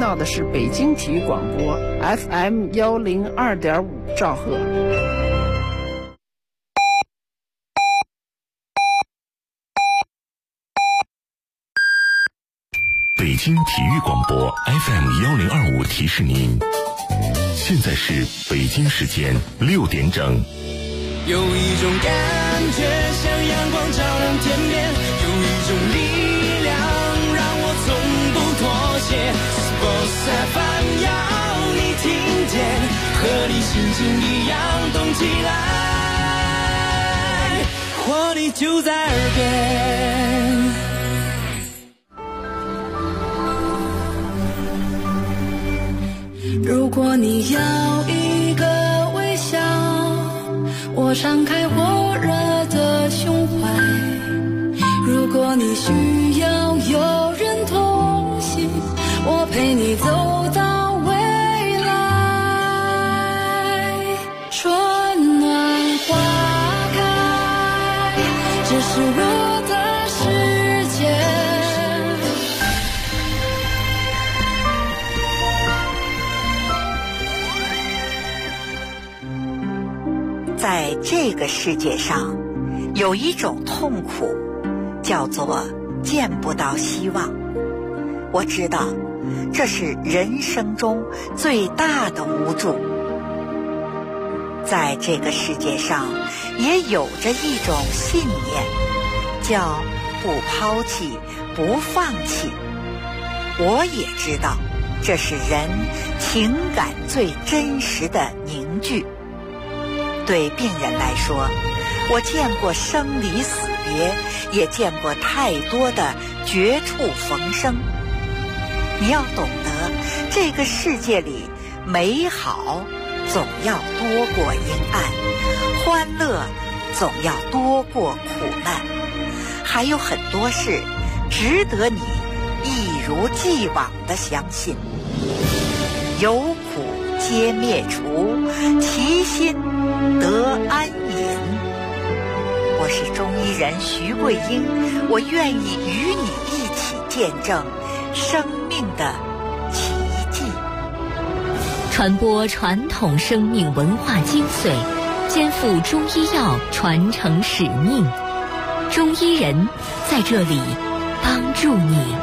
到的是北京体育广播 FM102.5兆赫。 北京体育广播 FM1025提示您，现在是北京时间6点整。 有一种感觉像阳光照亮天边，有一种力量让我从不妥协。Sports FM 要你听见，和你心情一样动起来，活力就在耳边。 如果你要一个微笑，我敞开火热的胸怀。如果你需要有人同行，我陪你走到未来。春暖花开，这是我的世界。 在这个世界上，有一种痛苦，叫做见不到希望。我知道，这是人生中最大的无助。在这个世界上，也有着一种信念，叫不抛弃，不放弃。我也知道，这是人情感最真实的凝聚。对病人来说，我见过生离死别，也见过太多的绝处逢生。你要懂得，这个世界里美好总要多过阴暗，欢乐总要多过苦难，还有很多事值得你一如既往地相信。有苦皆灭除，其心得安隐。我是中医人徐桂英，我愿意与你一起见证生命的奇迹， 传播传统生命文化精髓，肩负中医药传承使命。中医人在这里帮助你。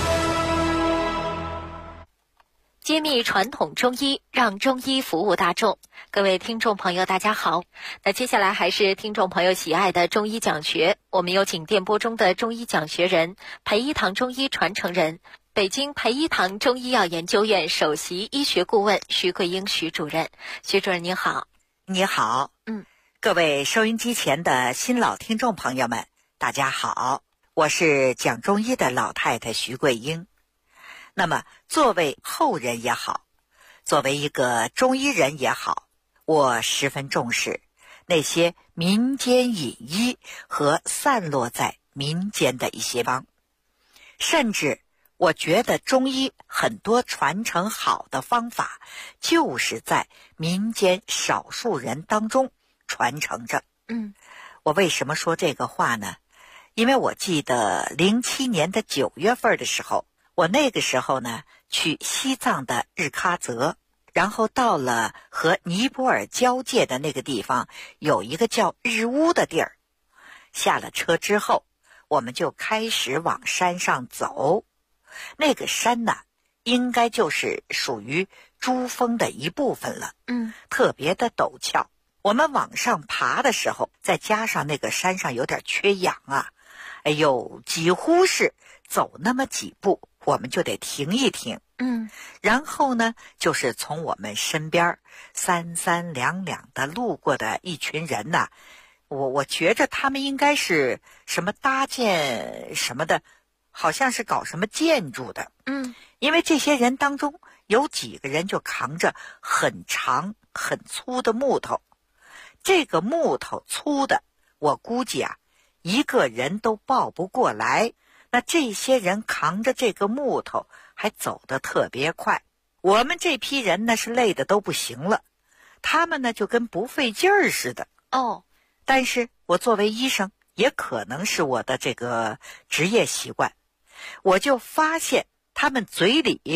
揭秘传统中医，让中医服务大众。各位听众朋友大家好，那接下来还是听众朋友喜爱的中医讲学，我们有请电波中的中医讲学人、培一堂中医传承人、北京培一堂中医药研究院首席医学顾问徐桂英徐主任。徐主任您好。 你好。各位收音机前的新老听众朋友们大家好，我是讲中医的老太太徐桂英。那么作为后人也好，作为一个中医人也好，我十分重视那些民间隐医和散落在民间的一些方，甚至我觉得中医很多传承好的方法就是在民间少数人当中传承着。我为什么说这个话呢？因为我记得07年的9月份的时候，我那个时候呢去西藏的日喀则，然后到了和尼泊尔交界的那个地方，有一个叫日乌的地儿。下了车之后，我们就开始往山上走。那个山呢，应该就是属于珠峰的一部分了。特别的陡峭。我们往上爬的时候，再加上那个山上有点缺氧啊，哎呦，几乎是走那么几步我们就得停一停。然后呢，就是从我们身边三三两两的路过的一群人呐，我觉着他们应该是什么搭建什么的，好像是搞什么建筑的。因为这些人当中有几个人就扛着很长很粗的木头，这个木头粗的我估计啊一个人都抱不过来。那这些人扛着这个木头还走得特别快，我们这批人呢是累得都不行了，他们呢就跟不费劲儿似的。但是我作为医生，也可能是我的这个职业习惯，我就发现他们嘴里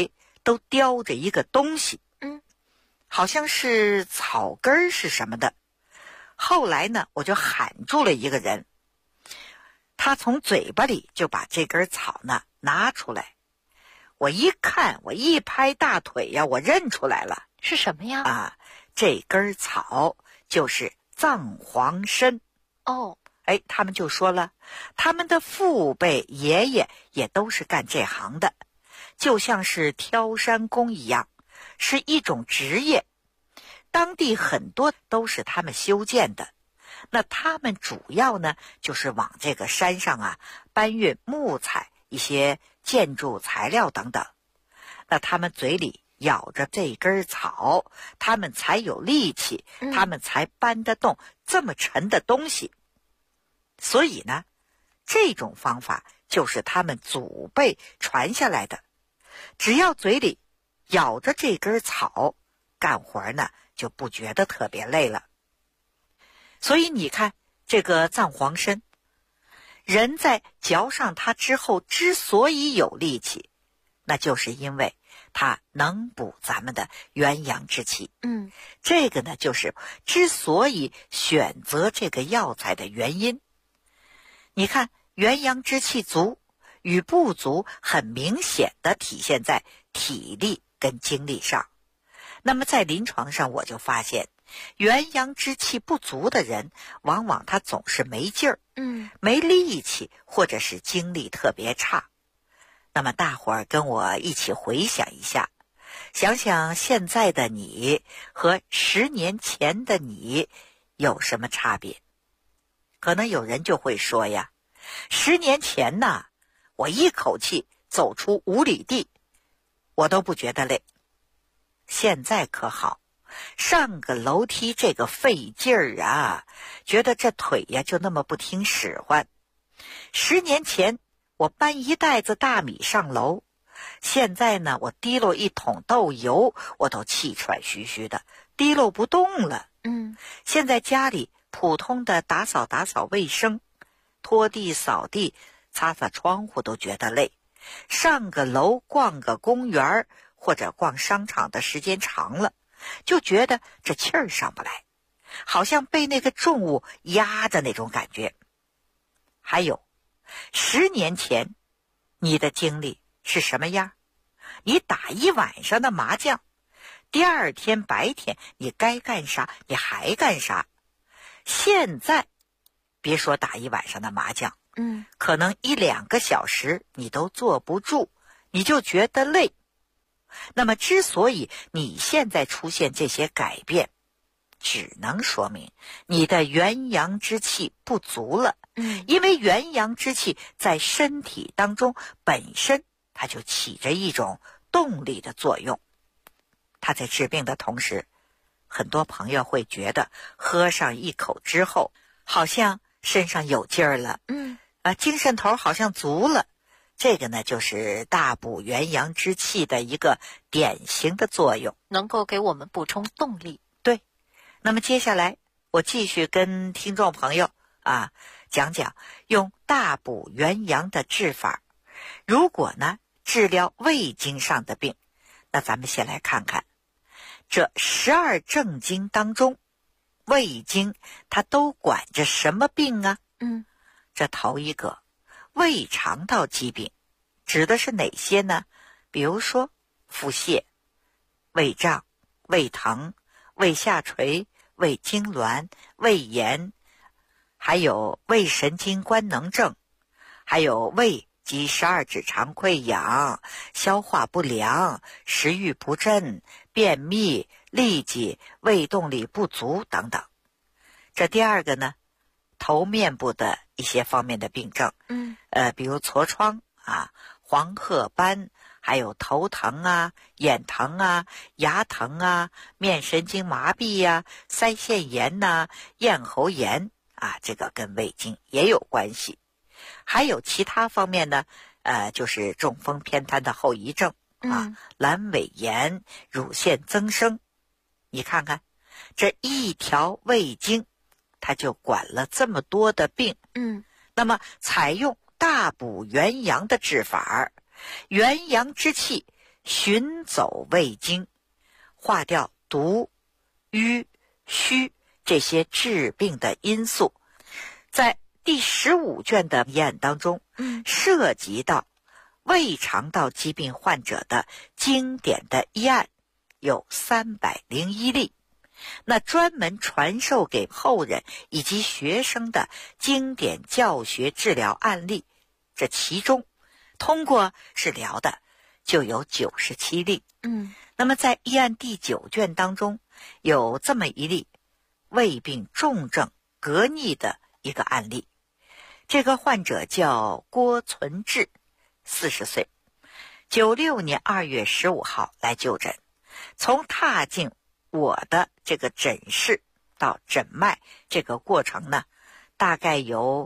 都叼着一个东西，好像是草根是什么的。后来呢，我就喊住了一个人，他从嘴巴里就把这根草呢拿出来。我一看，我一拍大腿呀，我认出来了， 是什么呀？ 这根草就是藏黄参。他们就说了，他们的父辈爷爷也都是干这行的，就像是挑山工一样，是一种职业。当地很多都是他们修建的，那他们主要呢就是往这个山上搬运木材、一些建筑材料等等。那他们嘴里咬着这根草，他们才有力气，他们才搬得动这么沉的东西。所以呢，这种方法就是他们祖辈传下来的，只要嘴里咬着这根草，干活呢就不觉得特别累了。所以你看这个藏黄参，人在嚼上它之后之所以有力气，那就是因为它能补咱们的元阳之气。这个呢就是之所以选择这个药材的原因。你看元阳之气足与不足很明显的体现在体力跟精力上。那么在临床上我就发现，元阳之气不足的人往往他总是没劲儿，没力气，或者是精力特别差。那么大伙儿跟我一起回想一下，想想现在的你和10年前的你有什么差别？可能有人就会说呀，10年前呢，我一口气走出5里地，我都不觉得累。现在可好，上个楼梯这个费劲儿觉得这腿呀就那么不听使唤。10年前我搬一袋子大米上楼，现在呢我提溜一桶豆油，我都气喘吁吁的，提溜不动了。现在家里普通的打扫卫生，拖地扫地擦擦窗户都觉得累，上个楼逛个公园或者逛商场的时间长了，就觉得这气儿上不来，好像被那个重物压着那种感觉。还有10年前你的精力是什么样？你打一晚上的麻将，第二天白天你该干啥你还干啥。现在别说打一晚上的麻将，可能1-2个小时你都坐不住，你就觉得累。那么之所以你现在出现这些改变，只能说明你的元阳之气不足了。因为元阳之气在身体当中本身它就起着一种动力的作用。它在治病的同时，很多朋友会觉得喝上一口之后好像身上有劲儿了，精神头好像足了。这个呢就是大补元阳之气的一个典型的作用， 能够给我们补充动力。 对，那么接下来我继续跟听众朋友讲讲用大补元阳的治法。如果呢治疗胃经上的病，那咱们先来看看这12正经当中，胃经它都管着什么病啊？这头一个胃肠道疾病指的是哪些呢？比如说腹泻、胃胀、胃疼、胃下垂、胃痉挛、胃炎，还有胃神经官能症，还有胃及12指肠溃疡、消化不良、食欲不振、便秘、痢疾、胃动力不足等等。这第二个呢，头面部的一些方面的病症，比如痤疮黄褐斑，还有头疼眼疼牙疼面神经麻痹腮腺炎咽喉炎这个跟胃经也有关系。还有其他方面呢，就是中风偏瘫的后遗症阑尾炎、乳腺增生。你看看这一条胃经它就管了这么多的病。那么采用大补元阳的治法，元阳之气寻走胃经，化掉毒、瘀、虚这些致病的因素。在第15卷的医案当中，涉及到胃肠道疾病患者的经典的医案有301例，那专门传授给后人以及学生的经典教学治疗案例，这其中通过治疗的就有97例。那么在医案第9卷当中有这么一例胃病重症嗝逆的一个案例。这个患者叫郭存志，40岁，96年2月15号来就诊。从踏进我的这个诊室到诊脉这个过程呢，大概有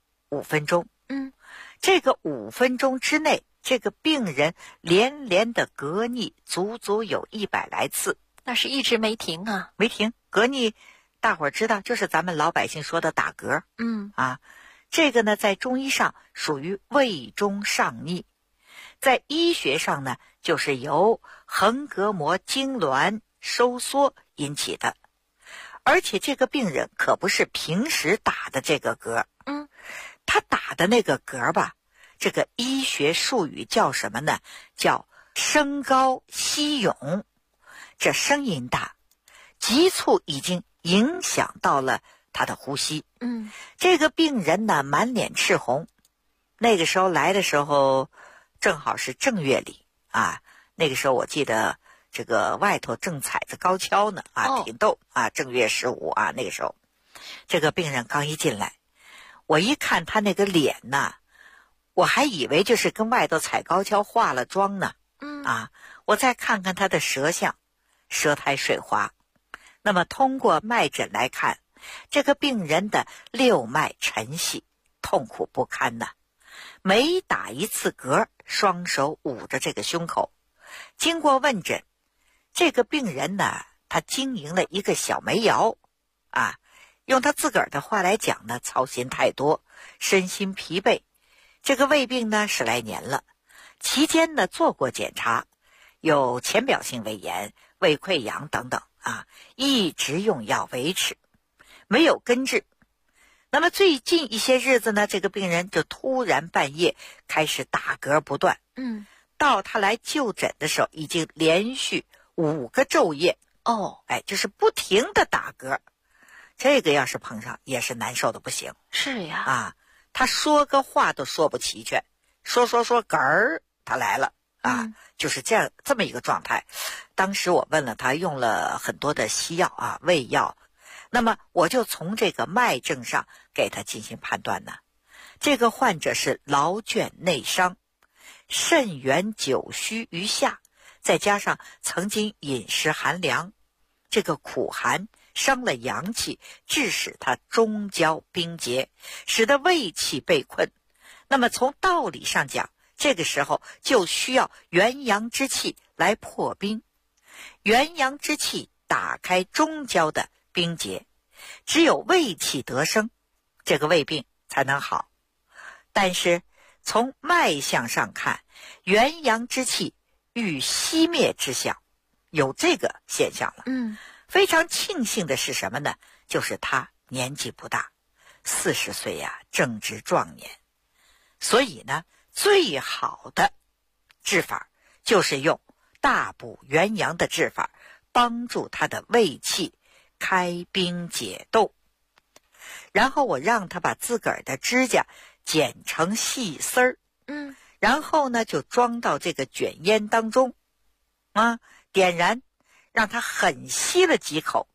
5分钟。这个5分钟之内，这个病人连连的嗝逆足足有100来次。 那是一直没停啊。 没停。嗝逆大伙儿知道，就是咱们老百姓说的打嗝。这个呢在中医上属于胃中上逆，在医学上呢就是由横膈膜痉挛收缩引起的。而且这个病人可不是平时打的这个嗝，他打的那个嗝吧，这个医学术语叫什么呢？叫声高息涌。这声音大，急促已经影响到了他的呼吸。这个病人呢满脸赤红，那个时候来的时候正好是正月里啊，那个时候我记得这个外头正踩着高跷呢挺逗啊，正月15啊，那个时候这个病人刚一进来，我一看他那个脸呢，我还以为就是跟外头踩高跷化了妆呢。我再看看他的舌象，舌苔水滑。那么通过脉诊来看，这个病人的六脉沉细，痛苦不堪呐。每打一次嗝，双手捂着这个胸口。经过问诊，这个病人呢，他经营了一个小煤窑用他自个儿的话来讲呢，操心太多，身心疲惫。这个胃病呢10来年了，期间呢做过检查，有浅表性胃炎、胃溃疡等等一直用药维持，没有根治。那么最近一些日子呢，这个病人就突然半夜开始打嗝不断。到他来就诊的时候，已经连续5个昼夜就是不停的打嗝。这个要是碰上也是难受的不行。 是呀他说个话都说不齐全，说嗝儿他来了就是这么一个状态。当时我问了他，用了很多的西药胃药，那么我就从这个脉症上给他进行判断呢。这个患者是劳倦内伤，肾源久虚于下，再加上曾经饮食寒凉，这个苦寒伤了阳气，致使他中焦冰结，使得胃气被困。那么从道理上讲，这个时候就需要元阳之气来破冰，元阳之气打开中焦的冰结，只有胃气得生，这个胃病才能好。但是从脉象上看，元阳之气遇熄灭之象，有这个现象了。非常庆幸的是什么呢？就是他年纪不大，40岁正值壮年。所以呢，最好的治法就是用大补元阳的治法，帮助他的胃气开冰解冻。然后我让他把自个儿的指甲剪成细丝儿，然后呢就装到这个卷烟当中点燃，让他狠吸了几口。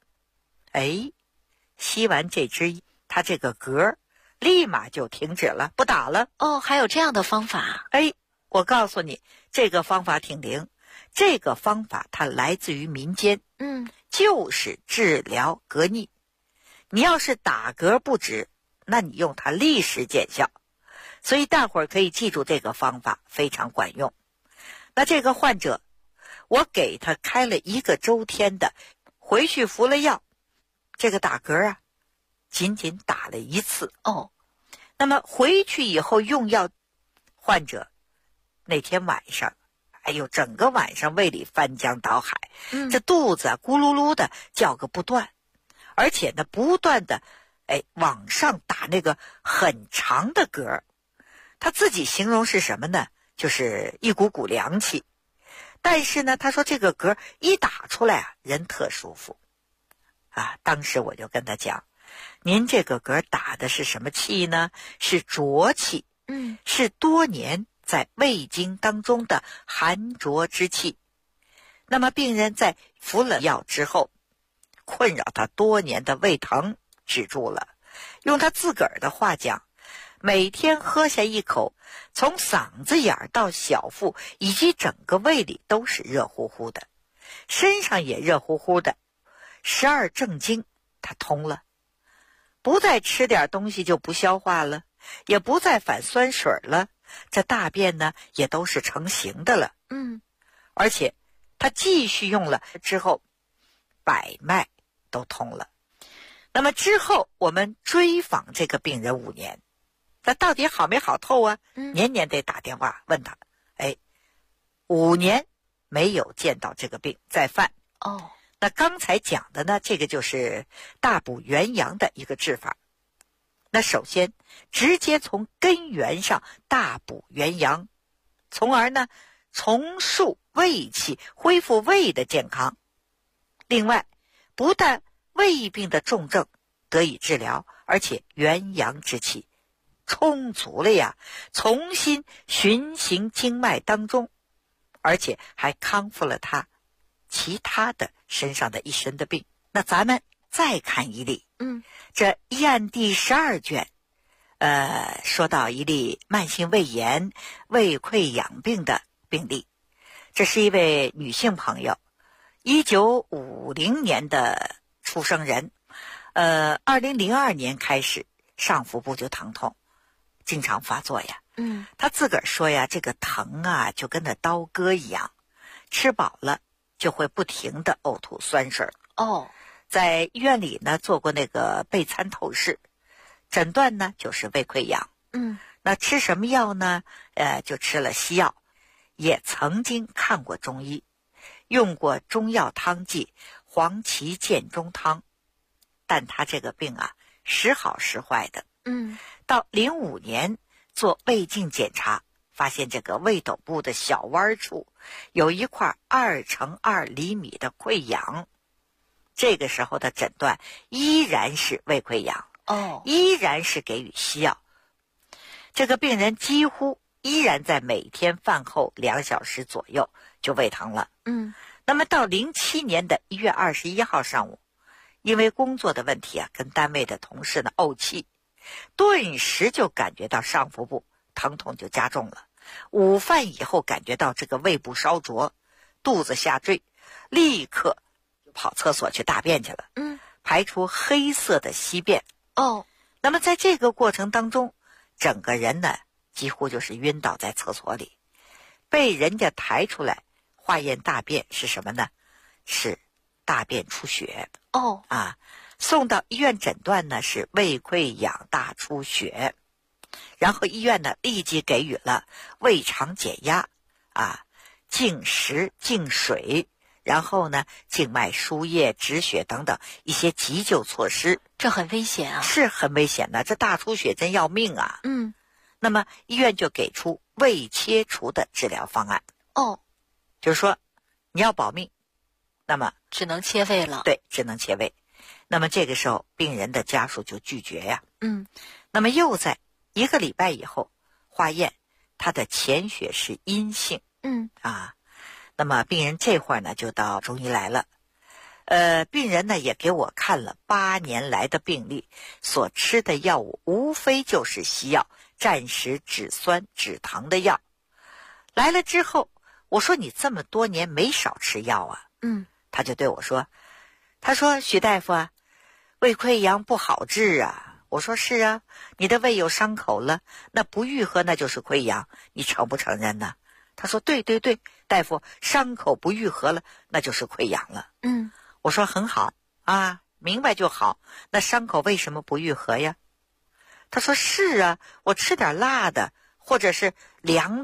吸完这支，他这个嗝立马就停止了，不打了。 还有这样的方法？ 我告诉你，这个方法挺灵。这个方法它来自于民间，就是治疗嗝逆。你要是打嗝不止，那你用它立时见效。所以大伙儿可以记住这个方法，非常管用。那这个患者，我给他开了1个周天的，回去服了药，这个打嗝仅仅打了1次。那么回去以后用药，患者那天晚上哎呦，整个晚上胃里翻江倒海，这肚子啊咕噜噜的叫个不断，而且呢不断的往上打那个很长的嗝。他自己形容是什么呢？就是一股股凉气。但是呢，他说这个嗝一打出来啊，人特舒服啊。当时我就跟他讲，您这个嗝打的是什么气呢？是浊气，是多年在胃经当中的寒浊之气。那么病人在服了药之后，困扰他多年的胃疼止住了。用他自个儿的话讲，每天喝下一口，从嗓子眼到小腹以及整个胃里都是热乎乎的，身上也热乎乎的，12正经他通了，不再吃点东西就不消化了，也不再反酸水了，这大便呢也都是成型的了。而且他继续用了之后，百脉都通了。那么之后我们追访这个病人5年，那到底好没好透啊？年年得打电话问他，5年没有见到这个病再犯。那刚才讲的呢，这个就是大补元阳的一个治法。那首先直接从根源上大补元阳，从而呢重塑胃气，恢复胃的健康。另外，不但胃病的重症得以治疗，而且元阳之气充足了呀，重新循行经脉当中，而且还康复了他其他的身上的一身的病。那咱们再看一例，这医案第12卷，说到一例慢性胃炎、胃溃疡病的病例。这是一位女性朋友，1950年的出生人，2002年开始上腹部就疼痛，经常发作呀。她自个儿说呀，这个疼啊就跟那刀割一样，吃饱了就会不停的呕吐酸水。在医院里呢做过那个备餐透视，诊断呢就是胃溃疡。那吃什么药呢？就吃了西药，也曾经看过中医，用过中药汤剂黄芪建中汤，但他这个病啊时好时坏的。到05年做胃镜检查，发现这个胃斗部的小弯处有一块2×2厘米的溃疡。这个时候的诊断依然是胃溃疡，依然是给予西药。这个病人几乎依然在每天饭后2小时左右就胃疼了。那么到07年的1月21号上午，因为工作的问题啊，跟单位的同事呢怄气，顿时就感觉到上腹部疼痛就加重了。午饭以后感觉到这个胃部烧灼，肚子下坠，立刻就跑厕所去大便去了，排出黑色的稀便。那么在这个过程当中，整个人呢几乎就是晕倒在厕所里，被人家抬出来化验大便是什么呢？是大便出血。送到医院诊断呢是胃溃疡大出血，然后医院呢立即给予了胃肠减压净食净水，然后呢静脉输液止血等等一些急救措施。 这很危险啊。 是很危险的，这大出血真要命啊。那么医院就给出胃切除的治疗方案。就是说你要保命，那么只能切胃了。 对，只能切胃。那么这个时候病人的家属就拒绝呀。那么又在1个礼拜以后化验，他的潜血是阴性。那么病人这会儿呢就到中医来了。病人呢也给我看了8年来的病历，所吃的药物无非就是西药，暂时止酸止疼的药。来了之后，我说你这么多年没少吃药啊。他就对我说，他说许大夫啊，胃溃疡不好治啊。我说是啊，你的胃有伤口了，那不愈合那就是溃疡，你承不承认呢？他说对对对，大夫，伤口不愈合了那就是溃疡了。我说很好啊，明白就好，那伤口为什么不愈合呀？他说是啊，我吃点辣的或者是凉的，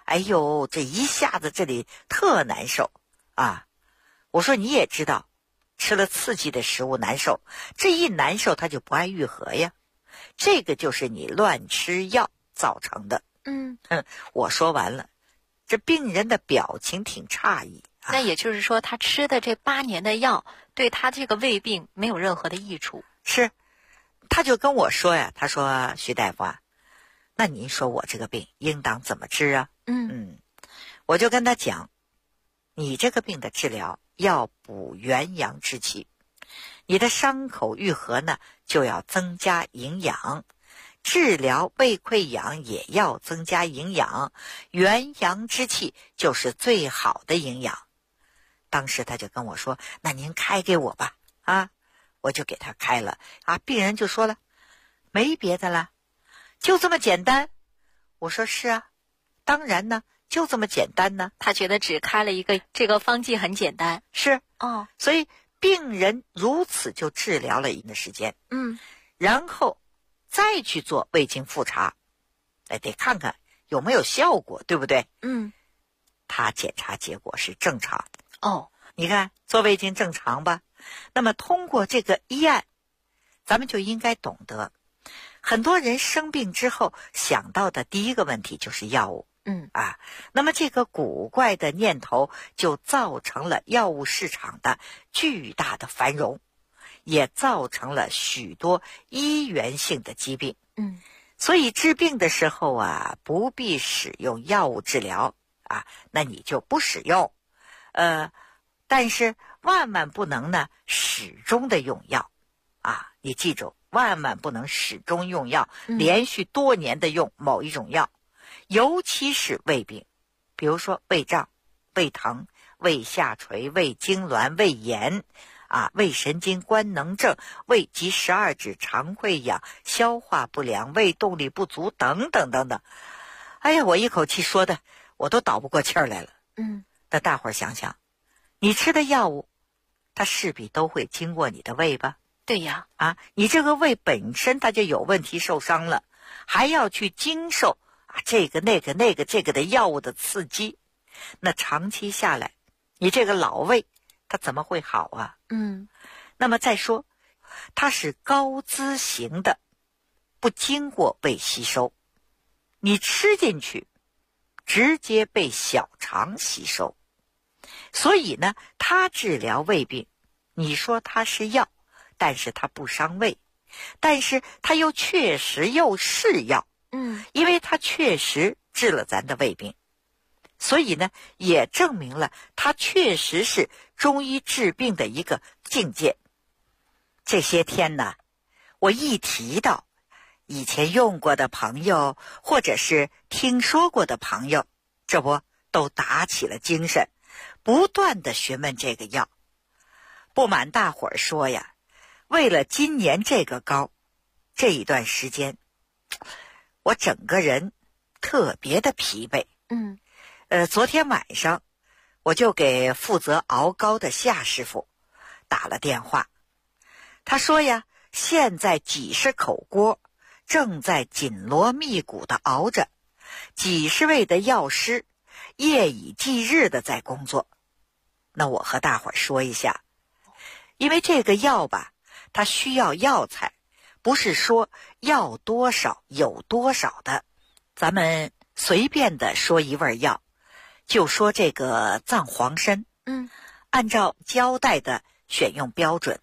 哎呦，这一下子这里特难受啊！我说你也知道，吃了刺激的食物难受，这一难受它就不爱愈合呀。这个就是你乱吃药造成的。我说完了，这病人的表情挺诧异。 那也就是说，他吃的这8年的药，对他这个胃病没有任何的益处。 是，他就跟我说呀，他说徐大夫啊，那您说我这个病应当怎么治啊？我就跟他讲，你这个病的治疗要补元阳之气，你的伤口愈合呢，就要增加营养。治疗胃溃疡也要增加营养，元阳之气就是最好的营养。当时他就跟我说，那您开给我吧。我就给他开了。病人就说了，没别的了，就这么简单。我说是啊，当然呢，就这么简单呢。 他觉得只开了一个这个方剂很简单。 是所以病人如此就治疗了一段时间。然后再去做胃镜复查，得看看有没有效果，对不对？他检查结果是正常。你看做胃镜正常吧？那么通过这个医案，咱们就应该懂得，很多人生病之后想到的第一个问题就是药物。那么这个古怪的念头就造成了药物市场的巨大的繁荣，也造成了许多医源性的疾病。所以治病的时候啊，不必使用药物治疗那你就不使用。但是万万不能呢始终的用药你记住，万万不能始终用药，连续多年的用某一种药，尤其是胃病，比如说胃胀、胃疼、胃下垂、胃痉挛、胃炎胃神经官能症、胃及12指、肠溃疡、消化不良、胃动力不足等等等等。哎呀，我一口气说的我都倒不过气儿来了。那大伙儿想想，你吃的药物它势必都会经过你的胃吧？ 对呀。 你这个胃本身它就有问题受伤了，还要去经受这个那个这个的药物的刺激，那长期下来你这个老胃它怎么会好啊？那么再说，它是高滋型的，不经过胃吸收，你吃进去直接被小肠吸收。所以呢，它治疗胃病，你说它是药，但是它不伤胃，但是它又确实又是药。因为它确实治了咱的胃病，所以呢，也证明了它确实是中医治病的一个境界。这些天呢，我一提到以前用过的朋友，或者是听说过的朋友，这不都打起了精神，不断的询问这个药。不瞒大伙儿说呀，为了今年这个高，这一段时间我整个人特别的疲惫。昨天晚上我就给负责熬膏的夏师傅打了电话，他说呀，现在几十口锅正在紧锣密鼓的熬着，几十位的药师夜以继日的在工作。那我和大伙儿说一下，因为这个药吧，它需要药材，不是说要多少有多少的。咱们随便的说一味药，就说这个藏黄参，按照交代的选用标准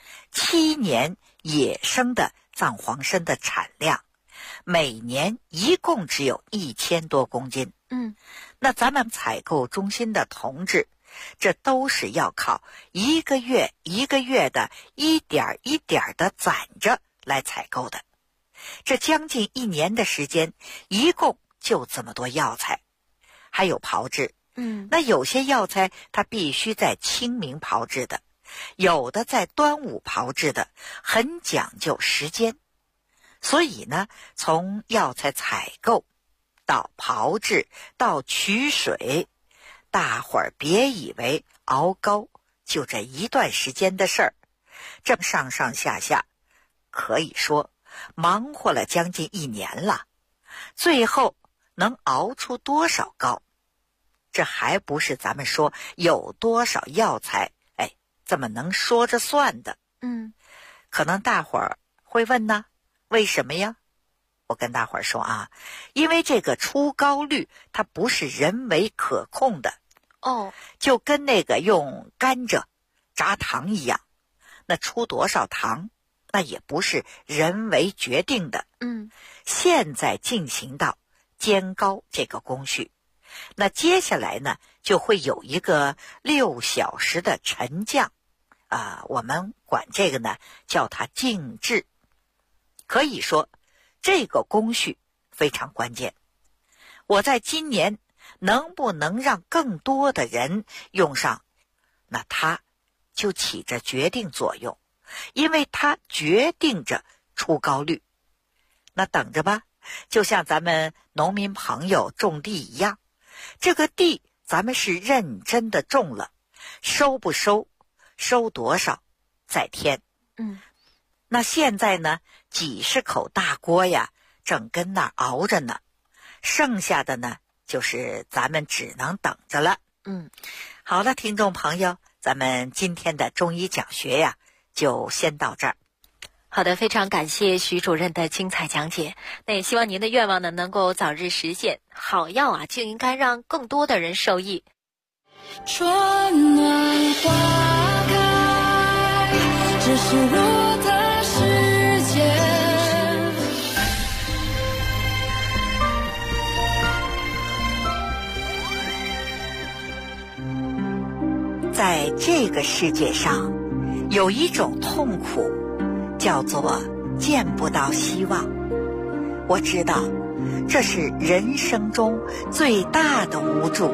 ，7年野生的藏黄参的产量每年一共只有1000多公斤。那咱们采购中心的同志，这都是要靠一个月一个月的一点一点的攒着来采购的。这将近1年的时间，一共就这么多药材，还有炮制。那有些药材它必须在清明炮制的，有的在端午炮制的，很讲究时间。所以呢，从药材采购到炮制到取水，大伙儿别以为熬膏就这一段时间的事儿，这上上下下可以说忙活了将近1年了。最后能熬出多少膏？这还不是咱们说有多少药材，这么能说着算的。可能大伙儿会问呢，为什么呀？我跟大伙儿说啊，因为这个出膏率它不是人为可控的。就跟那个用甘蔗榨糖一样，那出多少糖那也不是人为决定的。现在进行到煎膏这个工序，那接下来呢就会有一个6小时的沉降，我们管这个呢叫它静置。可以说这个工序非常关键。我在今年能不能让更多的人用上，那它就起着决定作用，因为它决定着出膏率。那等着吧，就像咱们农民朋友种地一样，这个地咱们是认真的种了，收不收，收多少在天。那现在呢，几十口大锅呀正跟那儿熬着呢，剩下的呢就是咱们只能等着了。好了，听众朋友，咱们今天的中医讲学呀就先到这儿。 好的，非常感谢徐主任的精彩讲解。那也希望您的愿望呢能够早日实现。好药啊，就应该让更多的人受益。 春暖花开，这是我的世界。 在这个世界上，有一种痛苦叫做见不到希望。我知道这是人生中最大的无助。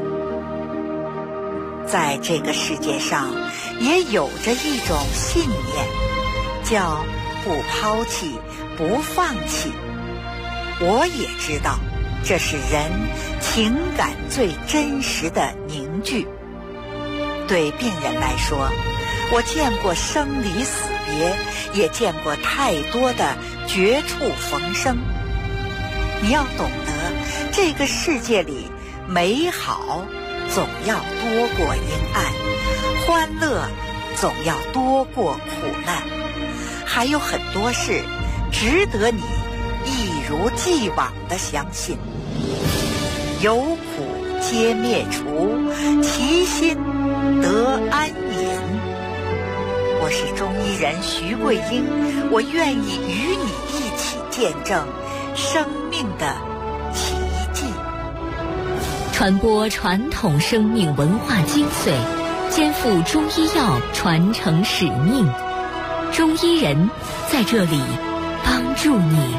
在这个世界上也有着一种信念，叫不抛弃不放弃。我也知道这是人情感最真实的凝聚。对病人来说，我见过生离死别，也见过太多的绝处逢生。你要懂得，这个世界里美好总要多过阴暗，欢乐总要多过苦难，还有很多事值得你一如既往地相信。有苦皆灭除，其心得安隐。我是中医人徐桂英，我愿意与你一起见证生命的奇迹， 传播传统生命文化精髓，肩负中医药传承使命。中医人在这里帮助你。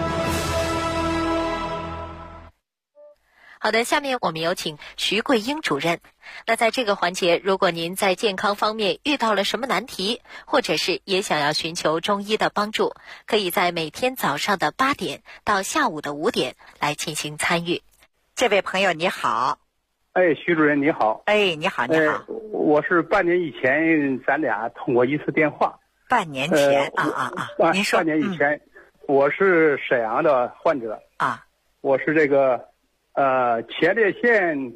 好的，下面我们有请徐桂英主任。那在这个环节，如果您在健康方面遇到了什么难题，或者是也想要寻求中医的帮助，可以在每天早上的8点到下午的5点来进行参与。 这位朋友你好。 徐主任你好。 你好你好。 我是半年以前咱俩通过一次电话。 半年前您说。 半年以前，我是沈阳的患者我是这个前列腺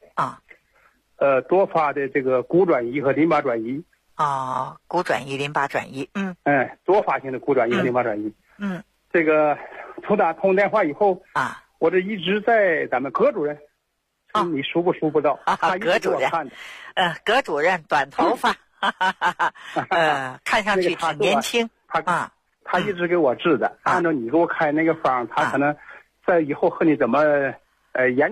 多发的这个骨转移和淋巴转移。 骨转移淋巴转移。 多发性的骨转移和淋巴转移。这个从打通电话以后我这一直在咱们葛主任，你熟不到？ 葛主任，葛主任短头发，看上去挺年轻。 他一直给我治的，按照你给我开那个方，他可能在以后和你怎么研